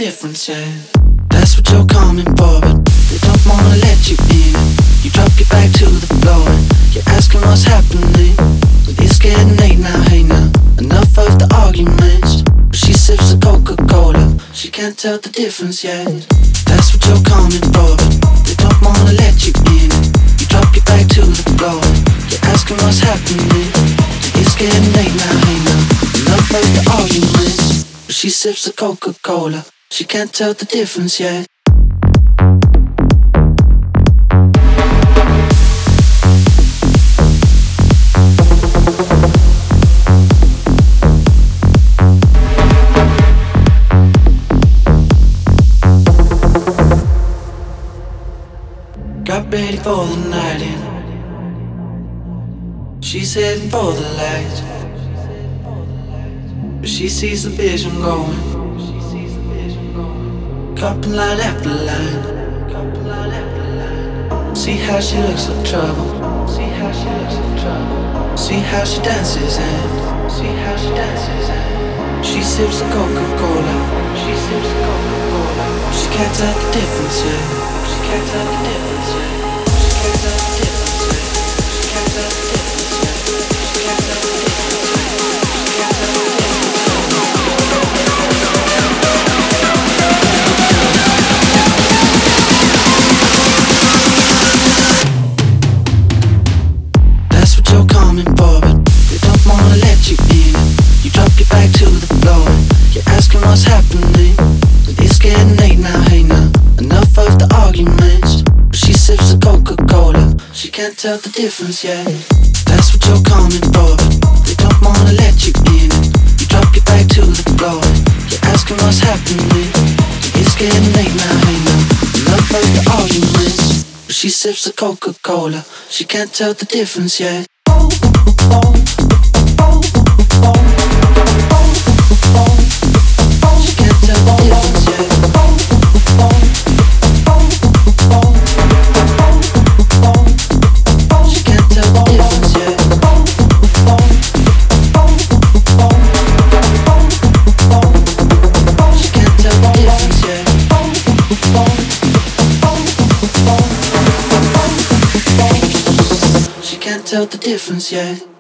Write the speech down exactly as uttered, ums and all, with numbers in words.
difference, yeah. That's what you're coming for, but they don't wanna let you in. You drop your back to the floor and you're asking what's happening. It's getting late now, hey now. Enough of the arguments. But she sips a Coca-Cola. She can't tell the difference yet. That's what you're coming for, but they don't wanna let you in. You drop your back to the floor and you're asking what's happening. It's getting late now, hey now. Enough of the arguments. But she sips a Coca-Cola. She can't tell the difference yet. Got ready for the night in. She's heading for the light, but she sees the vision going. Couple line after line. See how she looks like trouble. See how she looks like trouble. See how she dances and see how she dances and she sips a Coca-Cola. She sips a Coca-Cola. She can't tell the difference yet. She can't tell the difference yet. She can't tell the difference yet. She can't tell the difference yet. She can't tell the difference yet. She can't tell the difference yet. You're coming for, but they don't wanna let you in. You drop your back to the floor and you're asking what's happening. It's getting late now, hey now. Enough of the arguments. But she sips a Coca-Cola. She can't tell the difference yet. That's what you're coming for, but they don't wanna let you in. You drop your back to the floor and you're asking what's happening. It's getting late now, hey now. Enough of the arguments. But she sips a Coca-Cola. She can't tell the difference yet. She can't tell the difference yet. She can't tell the difference yet. She can't tell the difference yet. She can't tell the difference yet.